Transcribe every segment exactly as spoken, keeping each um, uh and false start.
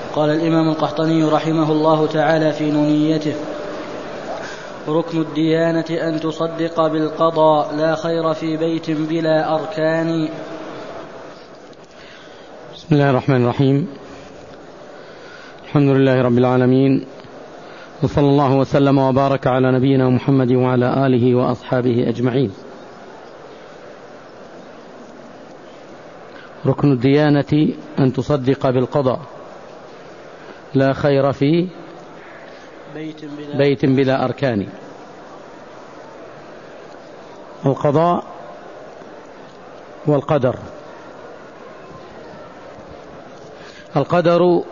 قال الإمام القحطاني رحمه الله تعالى في نونيته: ركن الديانة أن تصدق بالقضاء، لا خير في بيت بلا أركان. بسم الله الرحمن الرحيم. الحمد لله رب العالمين، وصلى الله وسلم وبارك على نبينا محمد وعلى آله وأصحابه أجمعين. ركن الديانة أن تصدق بالقضاء، لا خير في بيت بلا, بيت بلا أركان. القضاء والقدر. القدر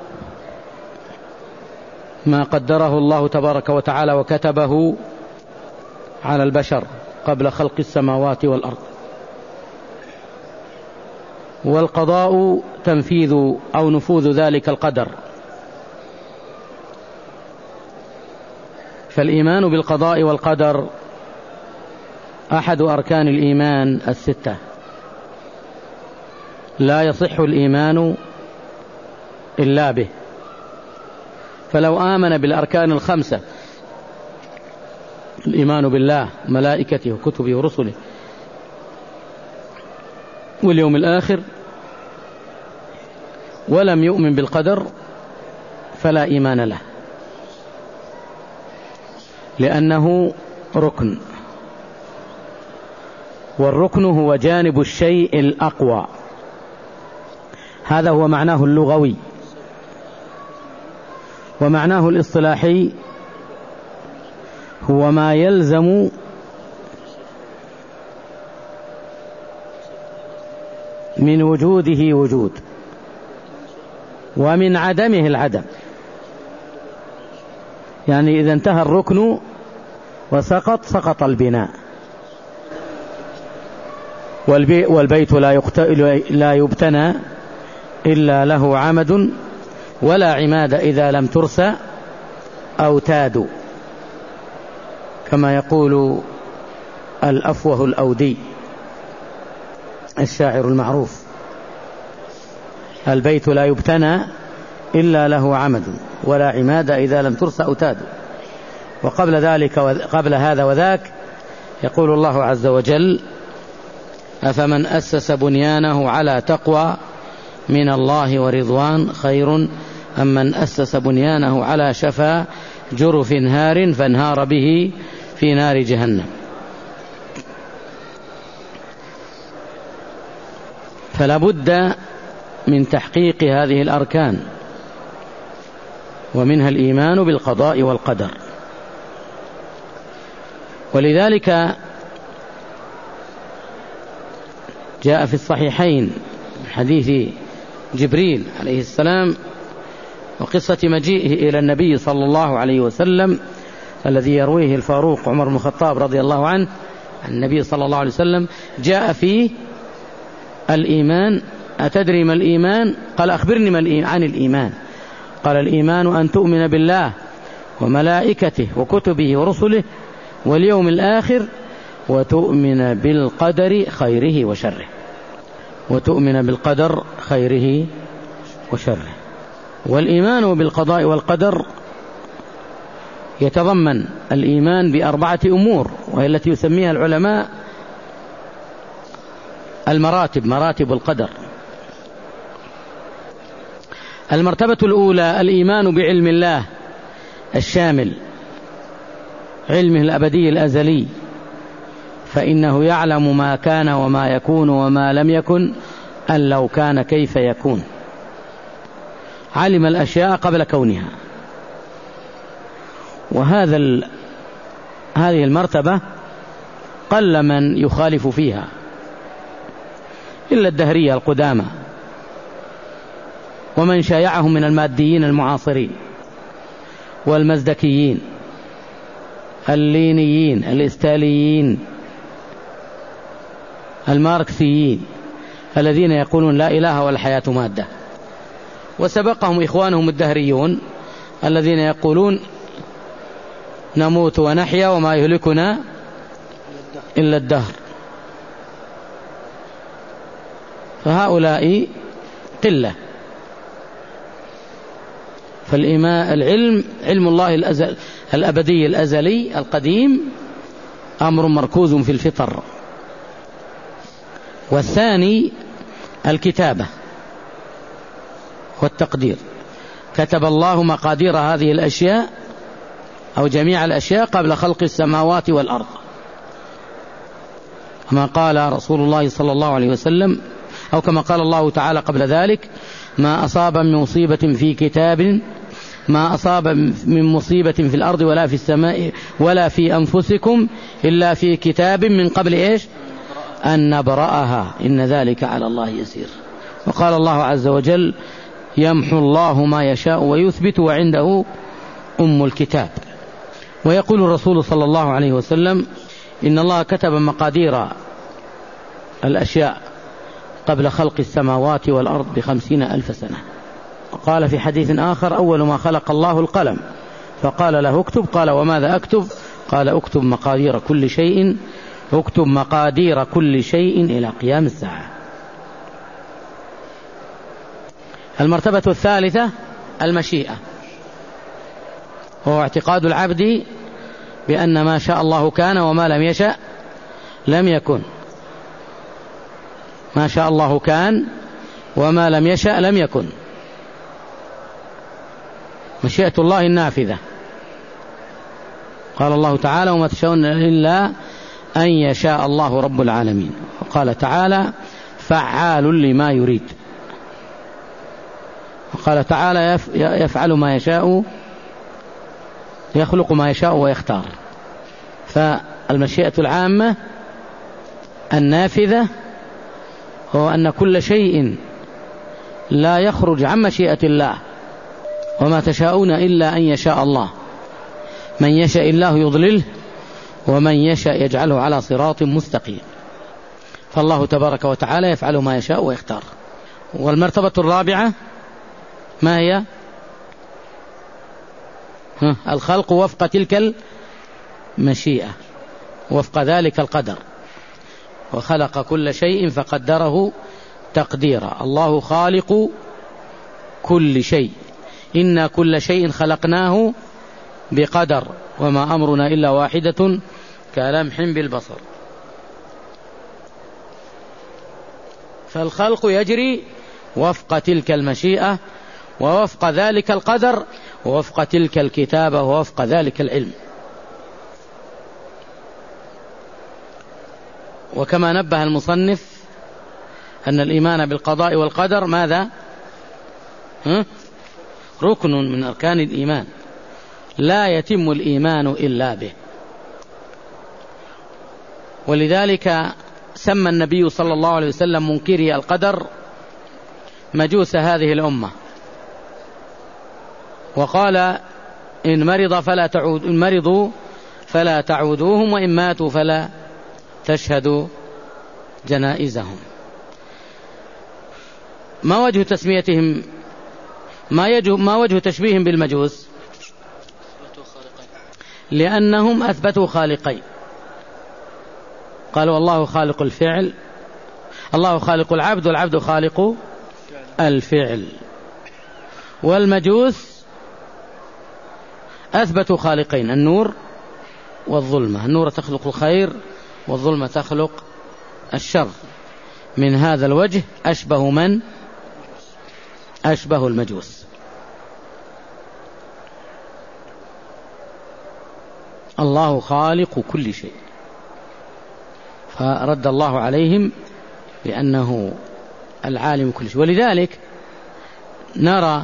ما قدره الله تبارك وتعالى وكتبه على البشر قبل خلق السماوات والأرض، والقضاء تنفيذ أو نفوذ ذلك القدر. فالإيمان بالقضاء والقدر أحد أركان الإيمان الستة، لا يصح الإيمان إلا به. فلو آمن بالأركان الخمسة، الإيمان بالله ملائكته وكتبه ورسله واليوم الآخر، ولم يؤمن بالقدر، فلا إيمان له، لأنه ركن، والركن هو جانب الشيء الأقوى. هذا هو معناه اللغوي. ومعناه الاصطلاحي هو ما يلزم من وجوده وجود، ومن عدمه العدم. يعني إذا انتهى الركن وسقط، سقط البناء. والبيت لا يبتنى إلا له عمد، ولا عماد إذا لم ترسى أوتاد، كما يقول الأفوه الأودي الشاعر المعروف: البيت لا يبتنى إلا له عمد، ولا عماد إذا لم ترسى أوتاد. وقبل ذلك قبل هذا وذاك يقول الله عز وجل: أفمن أسس بنيانه على تقوى من الله ورضوان خير أم من أسس بنيانه على شفا جرف هار فانهار به في نار جهنم. فلا بد من تحقيق هذه الأركان، ومنها الإيمان بالقضاء والقدر. ولذلك جاء في الصحيحين حديث جبريل عليه السلام وقصة مجيئه إلى النبي صلى الله عليه وسلم، الذي يرويه الفاروق عمر بن الخطاب رضي الله عنه عن النبي صلى الله عليه وسلم، جاء فيه الإيمان: أتدري ما الإيمان؟ قال: أخبرني ما عن الإيمان. قال: الإيمان أن تؤمن بالله وملائكته وكتبه ورسله واليوم الآخر، وتؤمن بالقدر خيره وشره. وتؤمن بالقدر خيره وشره. والإيمان بالقضاء والقدر يتضمن الإيمان بأربعة أمور، وهي التي يسميها العلماء المراتب، مراتب القدر. المرتبة الأولى الإيمان بعلم الله الشامل، علمه الأبدي الأزلي، فإنه يعلم ما كان وما يكون وما لم يكن، أن لو كان كيف يكون. علم الأشياء قبل كونها. وهذا ال... هذه المرتبة قل من يخالف فيها إلا الدهرية القدامى ومن شايعهم من الماديين المعاصرين والمزدكيين اللينيين الاستاليين الماركسيين، الذين يقولون لا إله ولا الحياة مادة. وسبقهم إخوانهم الدهريون الذين يقولون نموت ونحيا وما يهلكنا إلا الدهر. فهؤلاء قلة. فالعلم علم الله الأزل الأبدي الأزلي القديم أمر مركوز في الفطر. والثاني الكتابة والتقدير، كتب الله مقادير هذه الأشياء أو جميع الأشياء قبل خلق السماوات والأرض، كما قال رسول الله صلى الله عليه وسلم، أو كما قال الله تعالى قبل ذلك: ما أصاب من مصيبة في كتاب ما أصاب من مصيبة في الأرض ولا في السماء ولا في أنفسكم إلا في كتاب من قبل إيش أن نبرأها إن ذلك على الله يسير. وقال الله عز وجل: يمحو الله ما يشاء ويثبت وعنده أم الكتاب. ويقول الرسول صلى الله عليه وسلم: إن الله كتب مقادير الأشياء قبل خلق السماوات والأرض بخمسين ألف سنة. وقال في حديث آخر: أول ما خلق الله القلم فقال له اكتب، قال: وماذا أكتب؟ قال: اكتب مقادير كل شيء اكتب مقادير كل شيء إلى قيام الساعة. المرتبة الثالثة المشيئة، وهو اعتقاد العبد بأن ما شاء الله كان وما لم يشأ لم يكن. ما شاء الله كان وما لم يشأ لم يكن. مشيئة الله النافذة. قال الله تعالى: وما تشاءون إلا أن يشاء الله رب العالمين. وقال تعالى: فعال لما يريد. وقال تعالى: يفعل ما يشاء يخلق ما يشاء ويختار. فالمشيئة العامة النافذة هو أن كل شيء لا يخرج عن مشيئة الله، وما تشاءون إلا أن يشاء الله. من يشاء الله يضلله ومن يشاء يجعله على صراط مستقيم. فالله تبارك وتعالى يفعل ما يشاء ويختار. والمرتبة الرابعة ما هي؟ الخلق وفق تلك المشيئة، وفق ذلك القدر. وخلق كل شيء فقدره تقديرا. الله خالق كل شيء، إنا كل شيء خلقناه بقدر وما أمرنا إلا واحدة كلمح بالبصر. فالخلق يجري وفق تلك المشيئة ووفق ذلك القدر ووفق تلك الكتابة ووفق ذلك العلم. وكما نبه المصنف أن الإيمان بالقضاء والقدر ماذا؟ ركن من أركان الإيمان، لا يتم الإيمان إلا به. ولذلك سمى النبي صلى الله عليه وسلم منكري القدر مجوس هذه الأمة، وقال: إن مرض فلا تعود إن مرضوا فلا تعودوهم وإن ماتوا فلا تشهدوا جنائزهم. ما وجه تسميتهم ما, يجه ما وجه تشبيههم بالمجوس؟ لأنهم أثبتوا خالقين. قالوا: الله خالق الفعل الله خالق العبد والعبد خالق الفعل. والمجوس أثبتوا خالقين: النور والظلمة. النور تخلق الخير والظلمة تخلق الشر. من هذا الوجه أشبه من؟ أشبه المجوس. الله خالق كل شيء، فرد الله عليهم بأنه العالم كل شيء. ولذلك نرى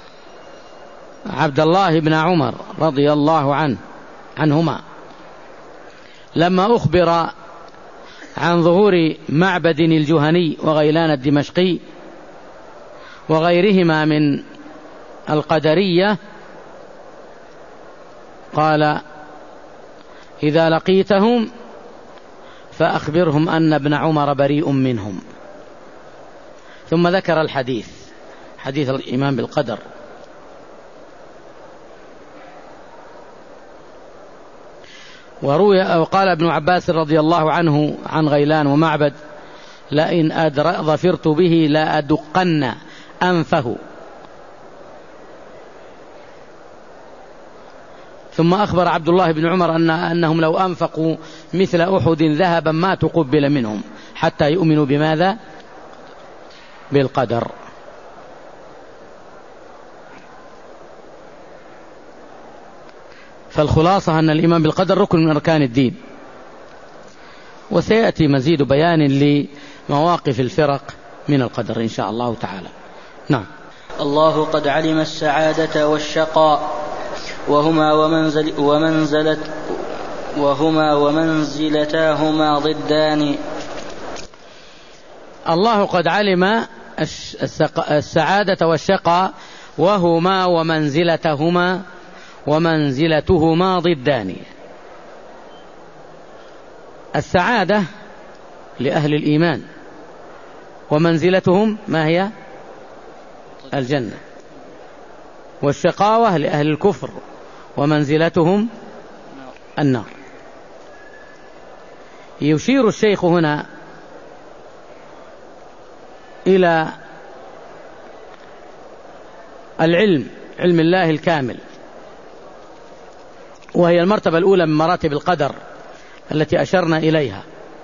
عبد الله بن عمر رضي الله عنه عنهما لما أخبر عن ظهور معبد الجهني وغيلان الدمشقي وغيرهما من القدرية قال: إذا لقيتهم فأخبرهم أن ابن عمر بريء منهم. ثم ذكر الحديث، حديث الإيمان بالقدر. وروي وقال ابن عباس رضي الله عنه عن غيلان ومعبد: لئن ظفرت به لا أدقن أنفه. ثم أخبر عبد الله بن عمر أن أنهم لو أنفقوا مثل أحد ذهبا ما تقبل منهم حتى يؤمنوا بماذا؟ بالقدر. فالخلاصة أن الإيمان بالقدر ركن من أركان الدين، وسيأتي مزيد بيان لمواقف الفرق من القدر إن شاء الله تعالى. نعم. الله قد علم السعادة والشقاء وهما ومنزل ومنزلة وهما ومنزلتاهما ضدان. الله قد علم السعادة والشقاء وهما ومنزلتهما ومنزلتهما ضدان. السعادة لأهل الإيمان، ومنزلتهم ما هي؟ الجنة. والشقاوة لأهل الكفر، ومنزلتهم النار. يشير الشيخ هنا إلى العلم، علم الله الكامل، وهي المرتبة الأولى من مراتب القدر التي أشرنا إليها.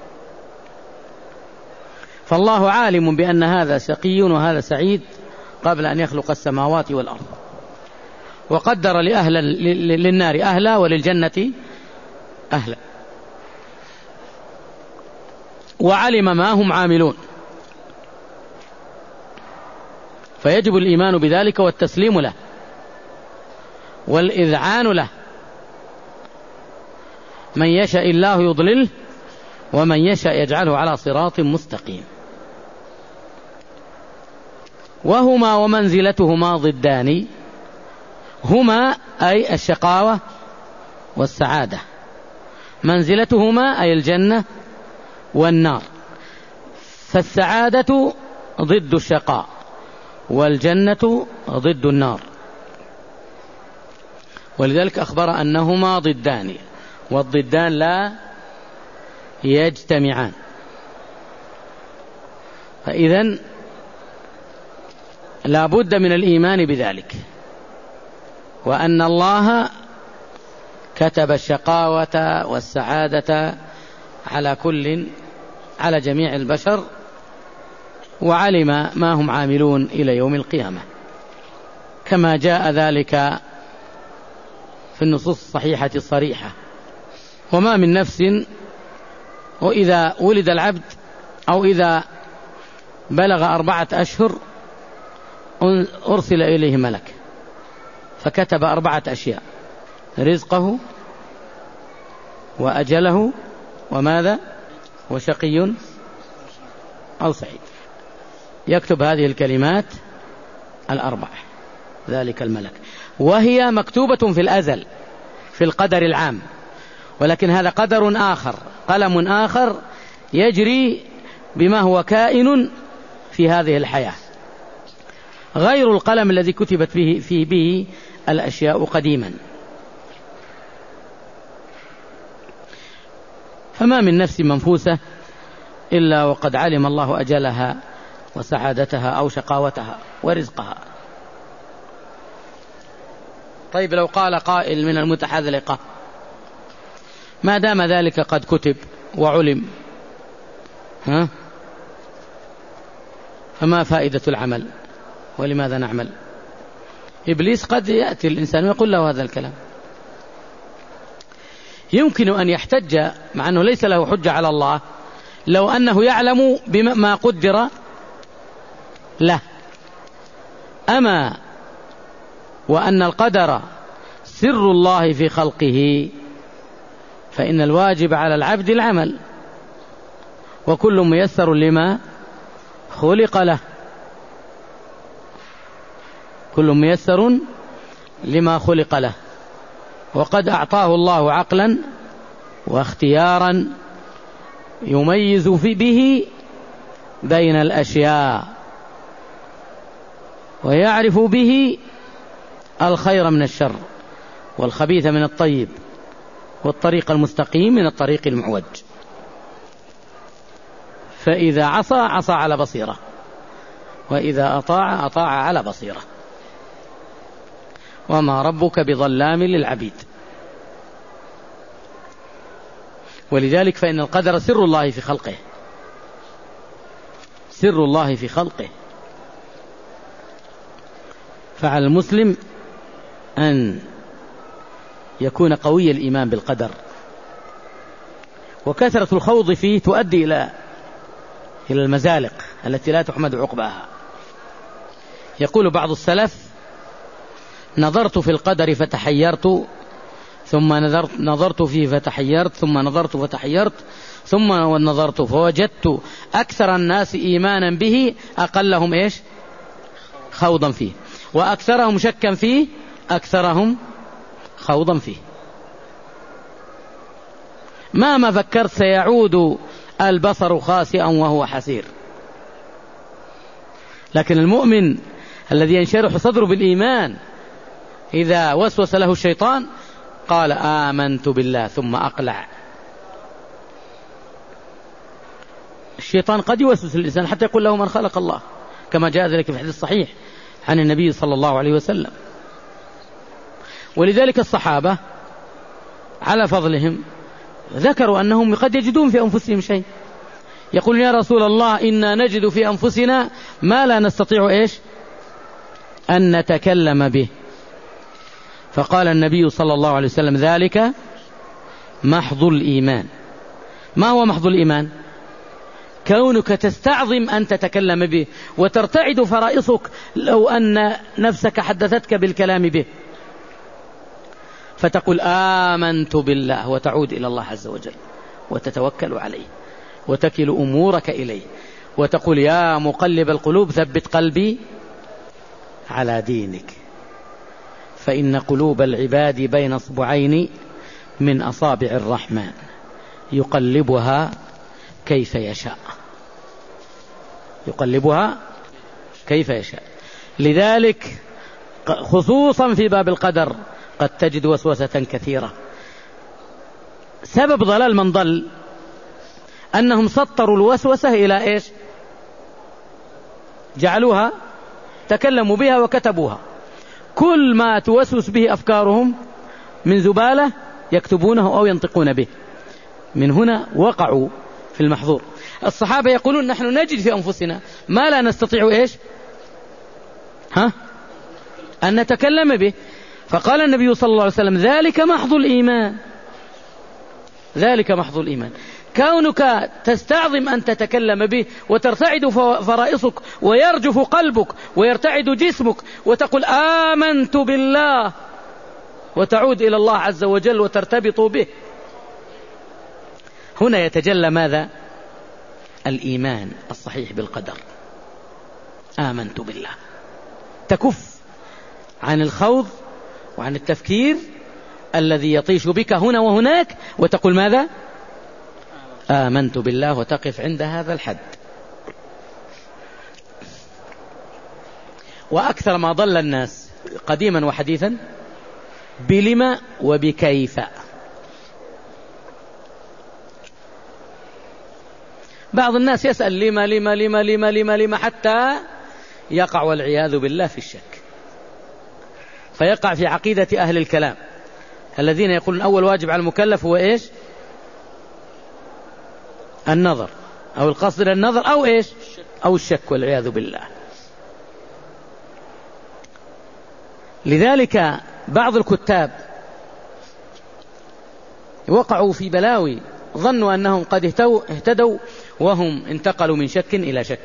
فالله عالم بأن هذا شقي وهذا سعيد قبل أن يخلق السماوات والأرض، وقدر لأهل للنار أهلا وللجنة أهلا، وعلم ما هم عاملون، فيجب الإيمان بذلك والتسليم له والإذعان له. من يشاء الله يضلله ومن يشاء يجعله على صراط مستقيم. وهما ومنزلتهما ضدان، هما أي الشقاوة والسعادة، منزلتهما أي الجنة والنار. فالسعادة ضد الشقاء والجنة ضد النار، ولذلك أخبر أنهما ضدان، والضدان لا يجتمعان. فإذن لا بد من الإيمان بذلك، وأن الله كتب الشقاوة والسعادة على كل على جميع البشر، وعلم ما هم عاملون إلى يوم القيامة، كما جاء ذلك في النصوص الصحيحة الصريحة. وما من نفس وإذا ولد العبد أو إذا بلغ أربعة أشهر أرسل إليه ملك فكتب أربعة أشياء: رزقه وأجله وماذا وشقي أو سعيد. يكتب هذه الكلمات الأربع ذلك الملك، وهي مكتوبة في الأزل في القدر العام، ولكن هذا قدر آخر، قلم آخر يجري بما هو كائن في هذه الحياة، غير القلم الذي كتبت فيه, فيه به الأشياء قديما. فما من نفس منفوسة إلا وقد علم الله أجلها وسعادتها أو شقاوتها ورزقها. طيب لو قال قائل من المتحذلقة: ما دام ذلك قد كتب وعلم، ها فما فائدة العمل ولماذا نعمل؟ إبليس قد يأتي الإنسان ويقول له هذا الكلام. يمكن أن يحتج، مع أنه ليس له حجة على الله، لو أنه يعلم بما قدر له. أما وأن القدر سر الله في خلقه، فإن الواجب على العبد العمل، وكل ميسر لما خلق له، كل ميسر لما خلق له. وقد أعطاه الله عقلا واختيارا يميز في به بين الأشياء، ويعرف به الخير من الشر، والخبيث من الطيب، والطريق المستقيم من الطريق المعوج. فإذا عصى عصى على بصيرة، وإذا أطاع أطاع على بصيرة. وما ربك بظلام للعبيد. ولذلك فإن القدر سر الله في خلقه، سر الله في خلقه. فعلى المسلم أن يكون قوي الإيمان بالقدر، وكثرة الخوض فيه تؤدي إلى إلى المزالق التي لا تحمد عقباها. يقول بعض السلف: نظرت في القدر فتحيرت، ثم نظرت, نظرت فيه فتحيرت، ثم نظرت فتحيرت، ثم نظرت فوجدت أكثر الناس إيمانا به أقلهم إيش؟ خوضا فيه، وأكثرهم شكا فيه أكثرهم خوضا فيه. ما ما فكرت سيعود البصر خاسئا وهو حسير. لكن المؤمن الذي ينشرح صدره بالإيمان إذا وسوس له الشيطان قال آمنت بالله ثم أقلع. الشيطان قد يوسوس الإنسان حتى يقول له من خلق الله، كما جاء ذلك في الحديث الصحيح عن النبي صلى الله عليه وسلم. ولذلك الصحابة على فضلهم ذكروا أنهم قد يجدون في أنفسهم شيء، يقول يا رسول الله إنا نجد في أنفسنا ما لا نستطيع إيش أن نتكلم به. فقال النبي صلى الله عليه وسلم ذلك محض الإيمان. ما هو محض الإيمان؟ كونك تستعظم أن تتكلم به وترتعد فرائصك لو أن نفسك حدثتك بالكلام به، فتقول آمنت بالله وتعود إلى الله عز وجل وتتوكل عليه وتكل أمورك إليه وتقول يا مقلب القلوب ثبت قلبي على دينك، فإن قلوب العباد بين أصبعين من أصابع الرحمن يقلبها كيف يشاء، يقلبها كيف يشاء. لذلك خصوصا في باب القدر قد تجد وسوسة كثيرة. سبب ضلال من ضل أنهم سطروا الوسوسة إلى إيش؟ جعلوها تكلموا بها وكتبوها. كل ما توسوس به أفكارهم من زبالة يكتبونه أو ينطقون به. من هنا وقعوا في المحظور. الصحابة يقولون نحن نجد في أنفسنا ما لا نستطيع إيش؟ ها؟ أن نتكلم به. فقال النبي صلى الله عليه وسلم ذلك محض الإيمان، ذلك محض الإيمان. كونك تستعظم أن تتكلم به وترتعد فرائصك ويرجف قلبك ويرتعد جسمك وتقول آمنت بالله وتعود إلى الله عز وجل وترتبط به، هنا يتجلى ماذا؟ الإيمان الصحيح بالقدر. آمنت بالله، تكف عن الخوض وعن التفكير الذي يطيش بك هنا وهناك وتقول ماذا؟ آمنت بالله، وتقف عند هذا الحد. وأكثر ما ضل الناس قديما وحديثا بلما وبكيف. بعض الناس يسأل لما لما لما لما لما لما حتى يقع والعياذ بالله في الشك، فيقع في عقيدة أهل الكلام الذين يقولون أول واجب على المكلف هو إيش؟ النظر أو القصد إلى النظر أو إيش؟ أو الشك والعياذ بالله. لذلك بعض الكتاب وقعوا في بلاوي ظنوا أنهم قد اهتدوا وهم انتقلوا من شك إلى شك.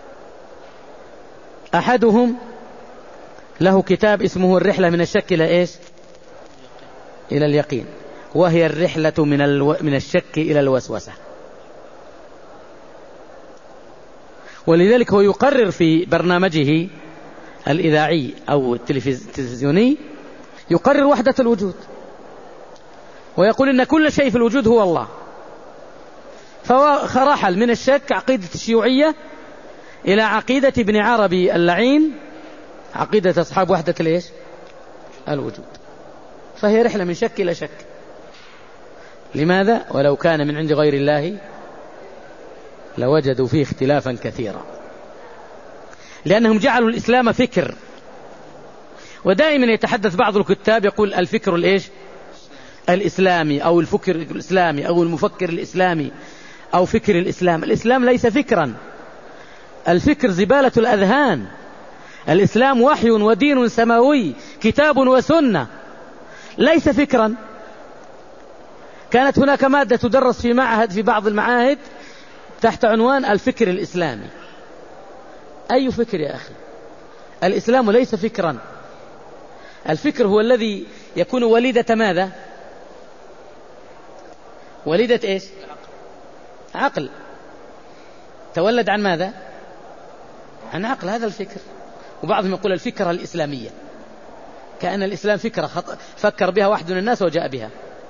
أحدهم له كتاب اسمه الرحلة من الشك إلى إيش؟ إلى اليقين، وهي الرحلة من, الو... من الشك إلى الوسوسة. ولذلك هو يقرر في برنامجه الإذاعي أو التلفزيوني يقرر وحدة الوجود، ويقول إن كل شيء في الوجود هو الله. فرحل من الشك عقيدة الشيوعية إلى عقيدة ابن عربي اللعين، عقيدة أصحاب وحدة الإيش؟ الوجود. فهي رحلة من شك إلى شك. لماذا؟ ولو كان من عند غير الله لوجدوا فيه اختلافا كثيرا، لأنهم جعلوا الإسلام فكر. ودائما يتحدث بعض الكتاب يقول الفكر الإيش؟ الإسلامي أو الفكر الإسلامي أو المفكر الإسلامي أو فكر الإسلام. الإسلام ليس فكرا، الفكر زبالة الأذهان. الإسلام وحي ودين سماوي، كتاب وسنة، ليس فكرا. كانت هناك مادة تدرس في معهد في بعض المعاهد تحت عنوان الفكر الإسلامي. أي فكر يا أخي؟ الإسلام ليس فكرا. الفكر هو الذي يكون وليدة ماذا؟ وليدة إيش؟ عقل. تولد عن ماذا؟ عن عقل. هذا الفكر. وبعضهم يقول الفكرة الإسلامية، كأن الإسلام فكرة فكر بها واحد من الناس وجاء بها.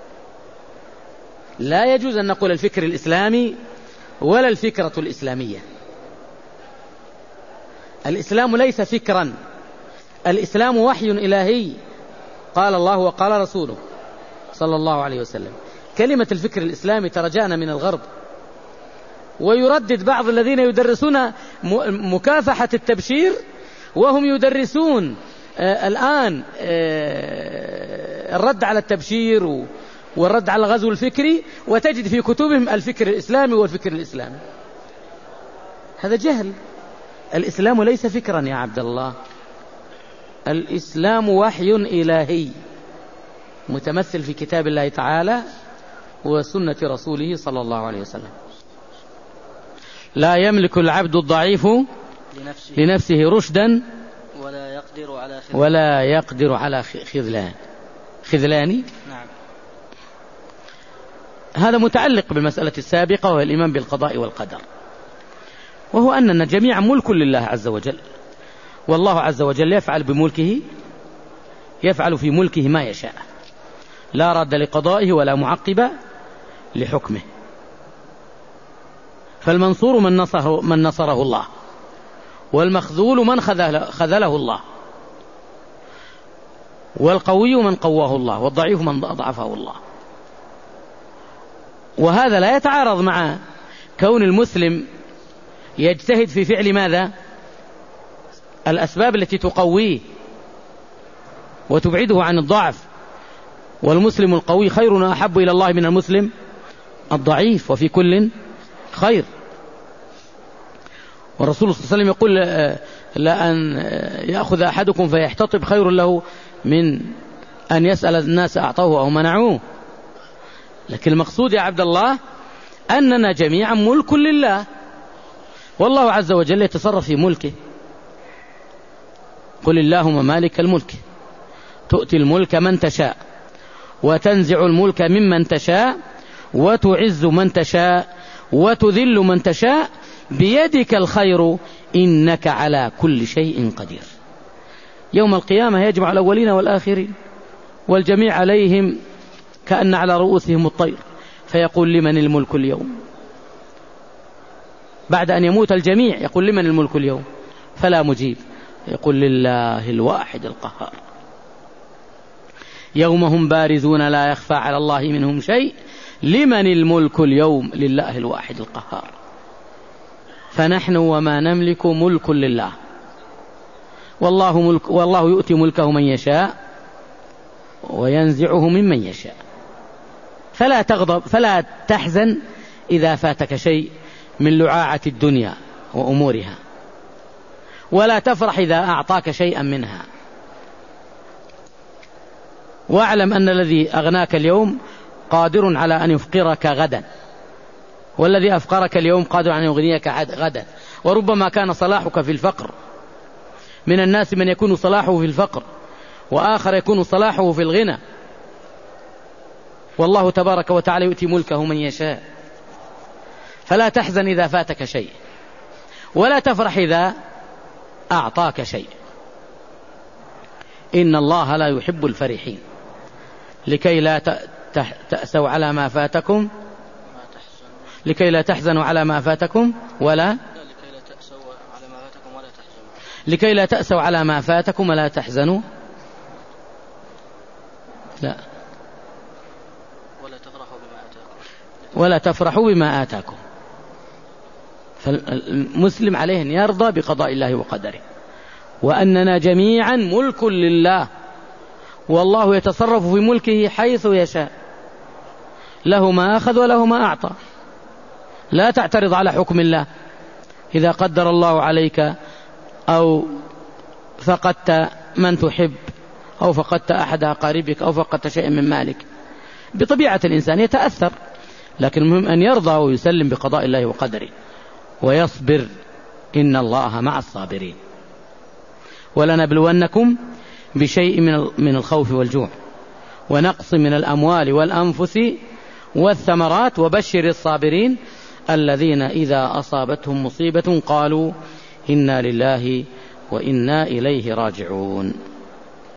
لا يجوز أن نقول الفكر الإسلامي ولا الفكرة الإسلامية. الإسلام ليس فكرا، الإسلام وحي إلهي، قال الله وقال رسوله صلى الله عليه وسلم. كلمة الفكر الإسلامي ترجعنا من الغرب، ويردد بعض الذين يدرسون مكافحة التبشير وهم يدرسون آه الآن آه الرد على التبشير والرد على الغزو الفكري، وتجد في كتبهم الفكر الإسلامي والفكر الإسلامي. هذا جهل. الإسلام ليس فكرا يا عبد الله، الإسلام وحي إلهي متمثل في كتاب الله تعالى وسنة رسوله صلى الله عليه وسلم. لا يملك العبد الضعيف لنفسه, لنفسه رشدا ولا يقدر على خذلان, ولا يقدر على خذلان خذلان نعم. هذا متعلق بالمسألة السابقة وهي الإيمان بالقضاء والقدر، وهو أننا جميعا ملك لله عز وجل، والله عز وجل يفعل بملكه يفعل في ملكه ما يشاء، لا رد لقضائه ولا معقب لحكمه. فالمنصور من نصره, من نصره الله، والمخذول من خذله الله، والقوي من قواه الله، والضعيف من أضعفه الله. وهذا لا يتعارض مع كون المسلم يجتهد في فعل ماذا؟ الأسباب التي تقويه وتبعده عن الضعف. والمسلم القوي خير وأحب إلى الله من المسلم الضعيف، وفي كل خير. والرسول صلى الله عليه وسلم يقول لأن يأخذ أحدكم فيحتطب خير له من أن يسأل الناس أعطوه أو منعوه. لكن المقصود يا عبد الله أننا جميعا ملك لله، والله عز وجل يتصرف في ملكه. قل اللهم مالك الملك تؤتي الملك من تشاء وتنزع الملك ممن تشاء وتعز من تشاء وتذل من تشاء بيدك الخير إنك على كل شيء قدير. يوم القيامة يجمع الأولين والآخرين والجميع عليهم كأن على رؤوسهم الطير، فيقول لمن الملك اليوم؟ بعد أن يموت الجميع يقول لمن الملك اليوم؟ فلا مجيب، يقول لله الواحد القهار. يوم هم بارزون لا يخفى على الله منهم شيء لمن الملك اليوم؟ لله الواحد القهار. فنحن وما نملك ملك لله، والله, ملك والله يؤتي ملكه من يشاء وينزعه ممن يشاء. فلا تغضب فلا تحزن إذا فاتك شيء من لعاعة الدنيا وأمورها، ولا تفرح إذا أعطاك شيئا منها. واعلم أن الذي أغناك اليوم قادر على أن يفقرك غدا، والذي أفقرك اليوم قادر على أن يغنيك غدا. وربما كان صلاحك في الفقر. من الناس من يكون صلاحه في الفقر، وآخر يكون صلاحه في الغنى. والله تبارك وتعالى يؤتي ملكه من يشاء. فلا تحزن إذا فاتك شيء، ولا تفرح إذا أعطاك شيء. إن الله لا يحب الفرحين. لكي لا تأسوا على ما فاتكم لكي لا تحزنوا على ما فاتكم ولا لكي لا تأسوا على ما فاتكم ولا تحزنوا لا ولا تفرحوا بما آتاكم ولا تفرحوا بما آتاكم. فالمسلم عليه أن يرضى بقضاء الله وقدره، وأننا جميعا ملك لله، والله يتصرف في ملكه حيث يشاء. له ما أخذ وله ما أعطى. لا تعترض على حكم الله. إذا قدر الله عليك أو فقدت من تحب أو فقدت أحد أقاربك أو فقدت شيئا من مالك، بطبيعة الإنسان يتأثر، لكن المهم أن يرضى ويسلم بقضاء الله وقدره ويصبر، إن الله مع الصابرين. ولنبلونكم بشيء من الخوف والجوع ونقص من الأموال والأنفس والثمرات وبشر الصابرين الذين إذا أصابتهم مصيبة قالوا إنا لله وإنا إليه راجعون.